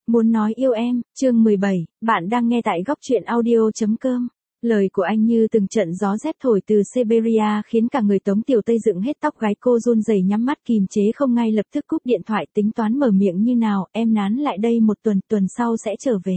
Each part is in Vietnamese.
Muốn nói yêu em, chương 17, bạn đang nghe tại góc truyện audio.com. Lời của anh như từng trận gió rét thổi từ Siberia khiến cả người Tống Tiểu Tây dựng hết tóc gáy, cô run rẩy nhắm mắt kìm chế không, ngay lập tức cúp điện thoại, tính toán mở miệng như nào, em nán lại đây một tuần sau sẽ trở về.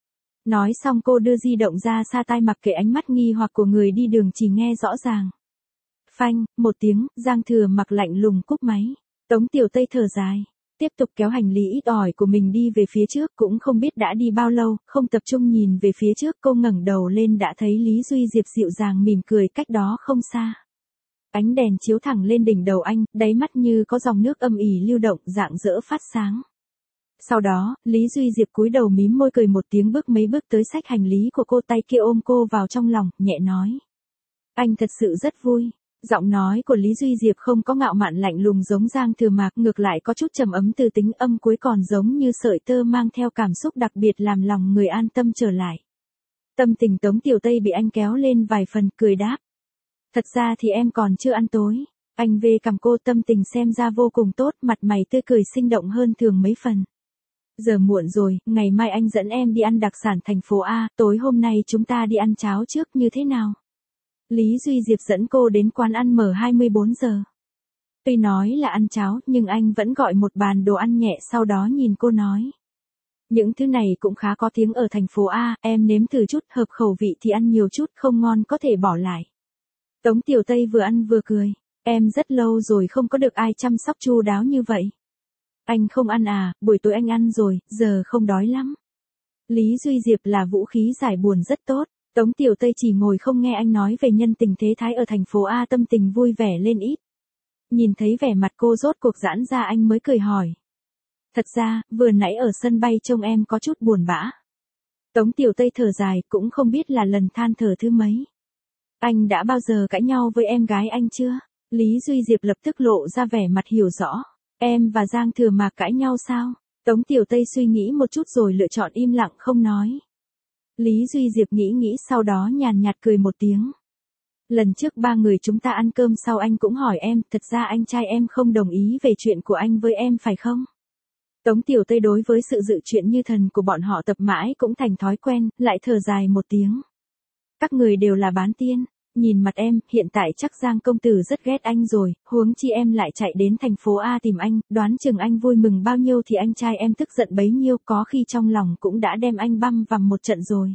Nói xong cô đưa di động ra xa tai, mặc kệ ánh mắt nghi hoặc của người đi đường, chỉ nghe rõ ràng. Phanh, một tiếng, Giang Thừa Mặc lạnh lùng cúp máy. Tống Tiểu Tây thở dài, tiếp tục kéo hành lý ít ỏi của mình đi về phía trước, cũng không biết đã đi bao lâu, không tập trung nhìn về phía trước, cô ngẩng đầu lên đã thấy Lý Duy Diệp dịu dàng mỉm cười cách đó không xa. Ánh đèn chiếu thẳng lên đỉnh đầu anh, đáy mắt như có dòng nước âm ỉ lưu động, rạng rỡ phát sáng. Sau đó, Lý Duy Diệp cúi đầu mím môi cười một tiếng, bước mấy bước tới xách hành lý của cô, tay kia ôm cô vào trong lòng, nhẹ nói. Anh thật sự rất vui. Giọng nói của Lý Duy Diệp không có ngạo mạn lạnh lùng giống Giang Thừa Mạc, ngược lại có chút trầm ấm từ tính, âm cuối còn giống như sợi tơ mang theo cảm xúc đặc biệt làm lòng người an tâm trở lại. Tâm tình Tống Tiểu Tây bị anh kéo lên vài phần, cười đáp. Thật ra thì em còn chưa ăn tối. Anh về cằm cô, tâm tình xem ra vô cùng tốt, mặt mày tươi cười sinh động hơn thường mấy phần. Giờ muộn rồi, ngày mai anh dẫn em đi ăn đặc sản thành phố A, tối hôm nay chúng ta đi ăn cháo trước như thế nào? Lý Duy Diệp dẫn cô đến quán ăn mở 24 giờ. Tuy nói là ăn cháo, nhưng anh vẫn gọi một bàn đồ ăn nhẹ, sau đó nhìn cô nói. Những thứ này cũng khá có tiếng ở thành phố A, em nếm thử chút, hợp khẩu vị thì ăn nhiều chút, không ngon có thể bỏ lại. Tống Tiểu Tây vừa ăn vừa cười. Em rất lâu rồi không có được ai chăm sóc chu đáo như vậy. Anh không ăn à, buổi tối anh ăn rồi, giờ không đói lắm. Lý Duy Diệp là vũ khí giải buồn rất tốt. Tống Tiểu Tây chỉ ngồi không nghe anh nói về nhân tình thế thái ở thành phố A, tâm tình vui vẻ lên ít. Nhìn thấy vẻ mặt cô rốt cuộc giãn ra, anh mới cười hỏi. Thật ra, vừa nãy ở sân bay trông em có chút buồn bã. Tống Tiểu Tây thở dài, cũng không biết là lần than thở thứ mấy. Anh đã bao giờ cãi nhau với em gái anh chưa? Lý Duy Diệp lập tức lộ ra vẻ mặt hiểu rõ. Em và Giang Thừa Mạc cãi nhau sao? Tống Tiểu Tây suy nghĩ một chút rồi lựa chọn im lặng không nói. Lý Duy Diệp nghĩ sau đó nhàn nhạt cười một tiếng. Lần trước ba người chúng ta ăn cơm sau anh cũng hỏi em, thật ra anh trai em không đồng ý về chuyện của anh với em phải không? Tống Tiểu Tây đối với sự dự chuyện như thần của bọn họ tập mãi cũng thành thói quen, lại thở dài một tiếng. Các người đều là bán tiên, nhìn mặt em, hiện tại chắc Giang công tử rất ghét anh rồi, huống chi em lại chạy đến thành phố A tìm anh, đoán chừng anh vui mừng bao nhiêu thì anh trai em tức giận bấy nhiêu, có khi trong lòng cũng đã đem anh băm vằm một trận rồi.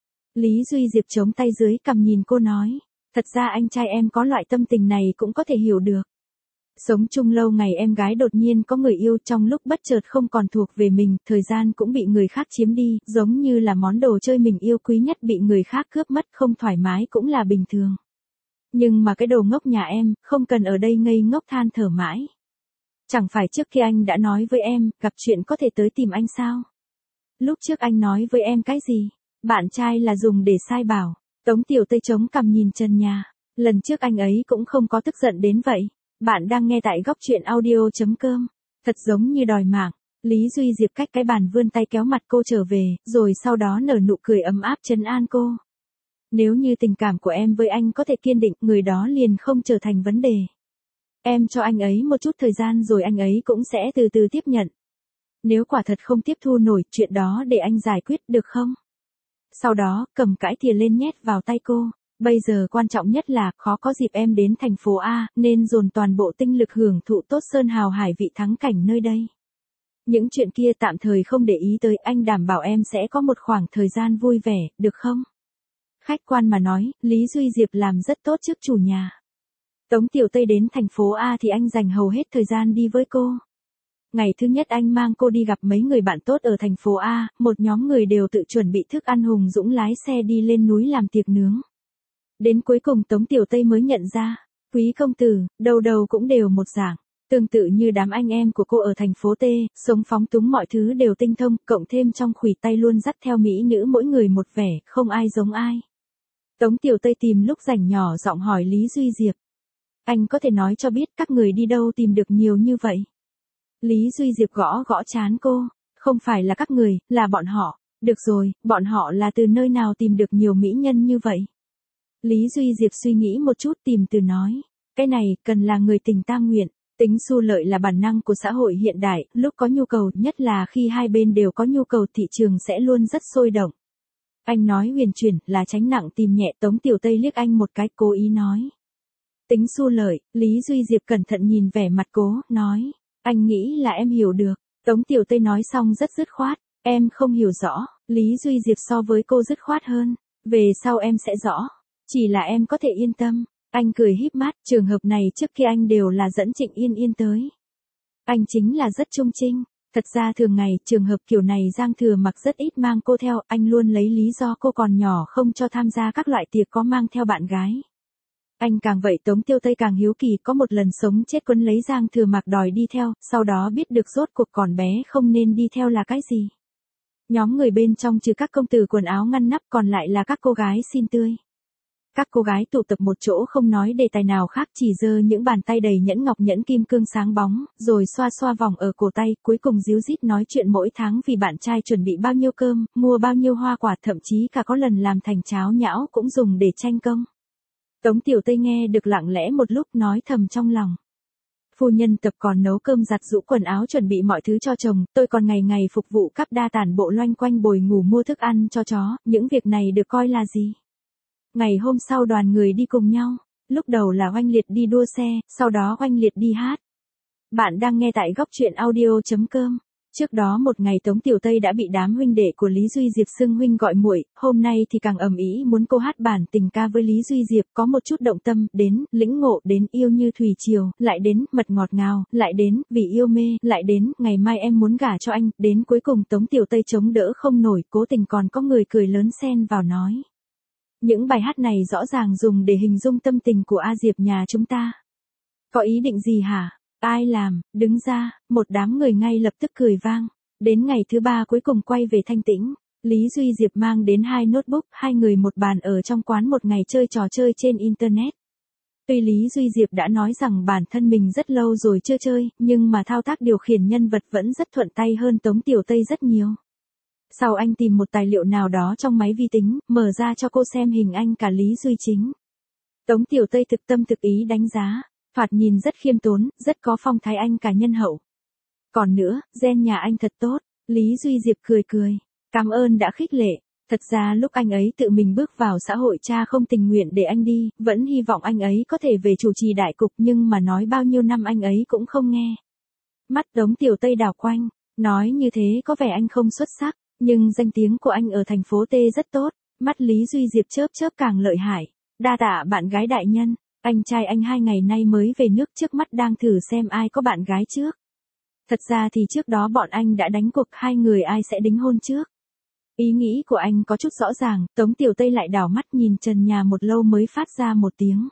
Lý Duy Diệp chống tay dưới cằm nhìn cô nói, thật ra anh trai em có loại tâm tình này cũng có thể hiểu được. Sống chung lâu ngày em gái đột nhiên có người yêu, trong lúc bất chợt không còn thuộc về mình, thời gian cũng bị người khác chiếm đi, giống như là món đồ chơi mình yêu quý nhất bị người khác cướp mất, không thoải mái cũng là bình thường. Nhưng mà cái đồ ngốc nhà em, không cần ở đây ngây ngốc than thở mãi. Chẳng phải trước khi anh đã nói với em, gặp chuyện có thể tới tìm anh sao? Lúc trước anh nói với em cái gì? Bạn trai là dùng để sai bảo. Tống Tiểu Tây chống cằm nhìn trần nhà. Lần trước anh ấy cũng không có tức giận đến vậy. Bạn đang nghe tại góc truyện audio.com. Thật giống như đòi mạng. Lý Duy Diệp cách cái bàn vươn tay kéo mặt cô trở về, rồi sau đó nở nụ cười ấm áp trấn an cô. Nếu như tình cảm của em với anh có thể kiên định, người đó liền không trở thành vấn đề. Em cho anh ấy một chút thời gian rồi anh ấy cũng sẽ từ từ tiếp nhận. Nếu quả thật không tiếp thu nổi, chuyện đó để anh giải quyết được không? Sau đó, cầm cái thìa lên nhét vào tay cô. Bây giờ quan trọng nhất là, khó có dịp em đến thành phố A, nên dồn toàn bộ tinh lực hưởng thụ tốt sơn hào hải vị thắng cảnh nơi đây. Những chuyện kia tạm thời không để ý tới, anh đảm bảo em sẽ có một khoảng thời gian vui vẻ, được không? Khách quan mà nói, Lý Duy Diệp làm rất tốt trước chủ nhà. Tống Tiểu Tây đến thành phố A thì anh dành hầu hết thời gian đi với cô. Ngày thứ nhất anh mang cô đi gặp mấy người bạn tốt ở thành phố A, một nhóm người đều tự chuẩn bị thức ăn, Hùng Dũng lái xe đi lên núi làm tiệc nướng. Đến cuối cùng Tống Tiểu Tây mới nhận ra, quý công tử, đầu đầu cũng đều một dạng, tương tự như đám anh em của cô ở thành phố T, sống phóng túng, mọi thứ đều tinh thông, cộng thêm trong khuỷu tay luôn dắt theo mỹ nữ, mỗi người một vẻ, không ai giống ai. Tống Tiểu Tây tìm lúc rảnh nhỏ giọng hỏi Lý Duy Diệp. Anh có thể nói cho biết các người đi đâu tìm được nhiều như vậy? Lý Duy Diệp gõ gõ trán cô, không phải là các người, là bọn họ. Được rồi, bọn họ là từ nơi nào tìm được nhiều mỹ nhân như vậy? Lý Duy Diệp suy nghĩ một chút tìm từ nói. Cái này, cần là người tình ta nguyện. Tính xu lợi là bản năng của xã hội hiện đại, lúc có nhu cầu, nhất là khi hai bên đều có nhu cầu thị trường sẽ luôn rất sôi động. Anh nói huyền chuyển, là tránh nặng tìm nhẹ. Tống Tiểu Tây liếc anh một cái, cố ý nói. Tính xu lợi, Lý Duy Diệp cẩn thận nhìn vẻ mặt cố, nói. Anh nghĩ là em hiểu được. Tống Tiểu Tây nói xong rất dứt khoát. Em không hiểu rõ. Lý Duy Diệp so với cô dứt khoát hơn. Về sau em sẽ rõ. Chỉ là em có thể yên tâm. Anh cười híp mắt, trường hợp này trước kia anh đều là dẫn Trịnh Yên Yên tới. Anh chính là rất trung trinh. Thật ra thường ngày, trường hợp kiểu này Giang Thừa Mặc rất ít mang cô theo, anh luôn lấy lý do cô còn nhỏ không cho tham gia các loại tiệc có mang theo bạn gái. Anh càng vậy Tống Tiêu Tây càng hiếu kỳ, có một lần sống chết quấn lấy Giang Thừa Mặc đòi đi theo, sau đó biết được rốt cuộc còn bé không nên đi theo là cái gì. Nhóm người bên trong trừ các công tử quần áo ngăn nắp còn lại là các cô gái xinh tươi. Các cô gái tụ tập một chỗ không nói đề tài nào khác, chỉ giơ những bàn tay đầy nhẫn ngọc nhẫn kim cương sáng bóng, rồi xoa xoa vòng ở cổ tay, cuối cùng díu dít nói chuyện mỗi tháng vì bạn trai chuẩn bị bao nhiêu cơm, mua bao nhiêu hoa quả, thậm chí cả có lần làm thành cháo nhão cũng dùng để tranh công. Tống Tiểu Tây nghe được lặng lẽ một lúc, nói thầm trong lòng. Phu nhân tập còn nấu cơm, giặt giũ quần áo, chuẩn bị mọi thứ cho chồng, tôi còn ngày ngày phục vụ cắp đa tản bộ loanh quanh bồi ngủ mua thức ăn cho chó, những việc này được coi là gì? Ngày hôm sau đoàn người đi cùng nhau, lúc đầu là Oanh Liệt đi đua xe, sau đó Oanh Liệt đi hát. Bạn đang nghe tại góc truyện audio.com. Trước đó một ngày Tống Tiểu Tây đã bị đám huynh đệ của Lý Duy Diệp xưng huynh gọi muội, hôm nay thì càng ầm ĩ muốn cô hát bản tình ca với Lý Duy Diệp, có một chút động tâm, đến lĩnh ngộ, đến yêu như thủy triều, lại đến mật ngọt ngào, lại đến vì yêu mê, lại đến ngày mai em muốn gả cho anh, đến cuối cùng Tống Tiểu Tây chống đỡ không nổi, cố tình còn có người cười lớn xen vào nói. Những bài hát này rõ ràng dùng để hình dung tâm tình của A Diệp nhà chúng ta. Có ý định gì hả? Ai làm? Đứng ra, một đám người ngay lập tức cười vang. Đến ngày thứ ba cuối cùng quay về thanh tĩnh. Lý Duy Diệp mang đến 2 notebook, 2 người một bàn ở trong quán một ngày chơi trò chơi trên Internet. Tuy Lý Duy Diệp đã nói rằng bản thân mình rất lâu rồi chưa chơi, nhưng mà thao tác điều khiển nhân vật vẫn rất thuận tay hơn Tống Tiểu Tây rất nhiều. Sau anh tìm một tài liệu nào đó trong máy vi tính, mở ra cho cô xem hình anh cả Lý Duy Chính. Tống Tiểu Tây thực tâm thực ý đánh giá, thoạt nhìn rất khiêm tốn, rất có phong thái anh cả nhân hậu. Còn nữa, gen nhà anh thật tốt, Lý Duy Diệp cười cười, cảm ơn đã khích lệ. Thật ra lúc anh ấy tự mình bước vào xã hội cha không tình nguyện để anh đi, vẫn hy vọng anh ấy có thể về chủ trì đại cục, nhưng mà nói bao nhiêu năm anh ấy cũng không nghe. Mắt Tống Tiểu Tây đảo quanh, nói như thế có vẻ anh không xuất sắc. Nhưng danh tiếng của anh ở thành phố T rất tốt, mắt Lý Duy Diệp chớp chớp càng lợi hại. Đa tạ bạn gái đại nhân, anh trai anh 2 ngày nay mới về nước, trước mắt đang thử xem ai có bạn gái trước. Thật ra thì trước đó bọn anh đã đánh cuộc 2 người ai sẽ đính hôn trước. Ý nghĩ của anh có chút rõ ràng, Tống Tiểu Tây lại đảo mắt nhìn trần nhà một lâu mới phát ra một tiếng.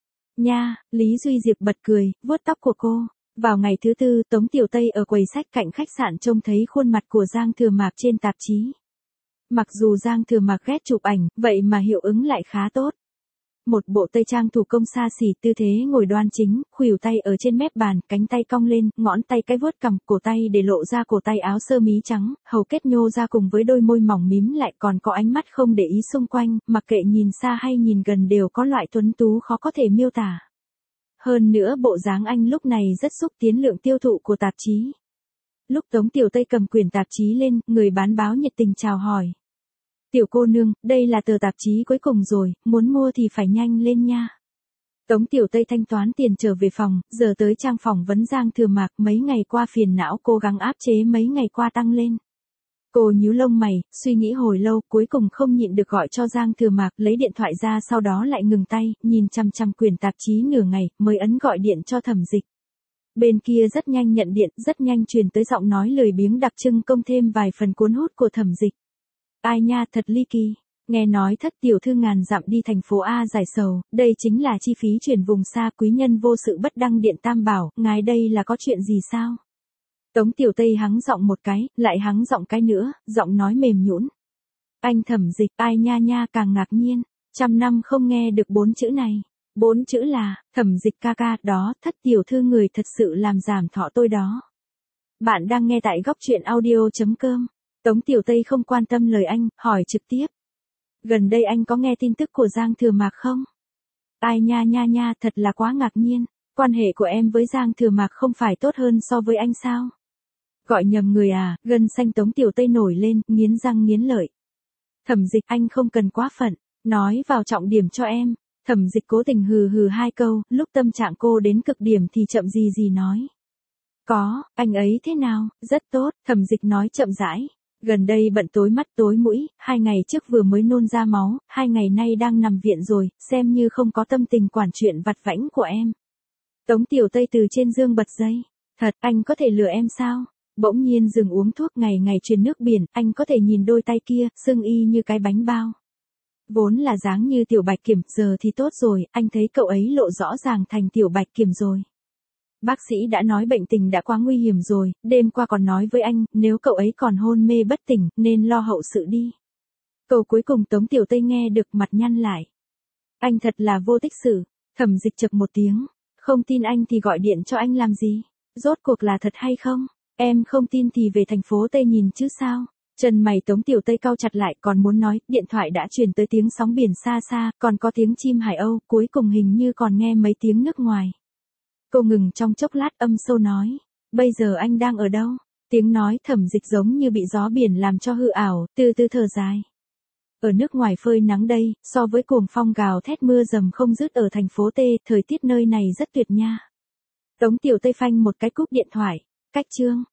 Nha, Lý Duy Diệp bật cười, vuốt tóc của cô. Vào ngày thứ tư, Tống Tiểu Tây ở quầy sách cạnh khách sạn trông thấy khuôn mặt của Giang Thừa Mạc trên tạp chí. Mặc dù Giang Thừa Mạc ghét chụp ảnh, vậy mà hiệu ứng lại khá tốt. Một bộ tây trang thủ công xa xỉ, tư thế ngồi đoan chính, khuỷu tay ở trên mép bàn, cánh tay cong lên, ngón tay cái vuốt cằm, cổ tay để lộ ra cổ tay áo sơ mí trắng, hầu kết nhô ra cùng với đôi môi mỏng mím lại, còn có ánh mắt không để ý xung quanh, mặc kệ nhìn xa hay nhìn gần đều có loại tuấn tú khó có thể miêu tả. Hơn nữa bộ dáng anh lúc này rất xúc tiến lượng tiêu thụ của tạp chí. Lúc Tống Tiểu Tây cầm quyển tạp chí lên, người bán báo nhiệt tình chào hỏi. Tiểu cô nương, đây là tờ tạp chí cuối cùng rồi, muốn mua thì phải nhanh lên nha. Tống Tiểu Tây thanh toán tiền trở về phòng, giờ tới trang phỏng vấn Giang Thừa Mạc, mấy ngày qua phiền não cố gắng áp chế mấy ngày qua tăng lên. Cô nhíu lông mày, suy nghĩ hồi lâu, cuối cùng không nhịn được gọi cho Giang Thừa Mạc, lấy điện thoại ra sau đó lại ngừng tay, nhìn chằm chằm quyển tạp chí nửa ngày, mới ấn gọi điện cho Thẩm Dịch. Bên kia rất nhanh nhận điện, rất nhanh truyền tới giọng nói lười biếng đặc trưng công thêm vài phần cuốn hút của Thẩm Dịch. Ai nha, thật ly kỳ. Nghe nói Thất tiểu thư ngàn dặm đi thành phố A giải sầu, đây chính là chi phí chuyển vùng xa, quý nhân vô sự bất đăng điện tam bảo, ngài đây là có chuyện gì sao? Tống Tiểu Tây hắng giọng một cái, lại hắng giọng cái nữa, giọng nói mềm nhũn. Anh Thẩm Dịch, ai nha nha, càng ngạc nhiên, 100 năm không nghe được 4 chữ này. 4 chữ là, Thẩm Dịch ca ca, đó, Thất tiểu thư người thật sự làm giảm thọ tôi đó. Bạn đang nghe tại góc truyện audio.com. Tống Tiểu Tây không quan tâm lời anh, hỏi trực tiếp. Gần đây anh có nghe tin tức của Giang Thừa Mạc không? Ai nha nha nha, thật là quá ngạc nhiên. Quan hệ của em với Giang Thừa Mạc không phải tốt hơn so với anh sao? Gọi nhầm người à, gân xanh Tống Tiểu Tây nổi lên, nghiến răng nghiến lợi. Thẩm Dịch, anh không cần quá phận, nói vào trọng điểm cho em. Thẩm Dịch cố tình hừ hừ hai câu, lúc tâm trạng cô đến cực điểm thì chậm gì gì nói. Có, anh ấy thế nào, rất tốt, Thẩm Dịch nói chậm rãi. Gần đây bận tối mắt tối mũi, 2 ngày trước vừa mới nôn ra máu, 2 ngày nay đang nằm viện rồi, xem như không có tâm tình quản chuyện vặt vãnh của em. Tống Tiểu Tây từ trên giường bật dậy. Thật, anh có thể lừa em sao? Bỗng nhiên dừng uống thuốc ngày ngày truyền nước biển, anh có thể nhìn đôi tay kia, sưng y như cái bánh bao. Vốn là dáng như Tiểu Bạch Kiểm, giờ thì tốt rồi, anh thấy cậu ấy lộ rõ ràng thành Tiểu Bạch Kiểm rồi. Bác sĩ đã nói bệnh tình đã quá nguy hiểm rồi, đêm qua còn nói với anh, nếu cậu ấy còn hôn mê bất tỉnh, nên lo hậu sự đi. Câu cuối cùng Tống Tiểu Tây nghe được mặt nhăn lại. Anh thật là vô tích sự. Thẩm Dịch chậc một tiếng. Không tin anh thì gọi điện cho anh làm gì? Rốt cuộc là thật hay không? Em không tin thì về thành phố Tây nhìn chứ sao? Chân mày Tống Tiểu Tây cau chặt lại, còn muốn nói, điện thoại đã truyền tới tiếng sóng biển xa xa, còn có tiếng chim hải âu, cuối cùng hình như còn nghe mấy tiếng nước ngoài. Cô ngừng trong chốc lát, âm sâu nói, bây giờ anh đang ở đâu? Tiếng nói Thẩm Dịch giống như bị gió biển làm cho hư ảo, từ từ thở dài. Ở nước ngoài phơi nắng đây, so với cuồng phong gào thét mưa dầm không dứt ở thành phố T, thời tiết nơi này rất tuyệt nha. Tống Tiểu Tây phanh một cái cúp điện thoại, cách chương.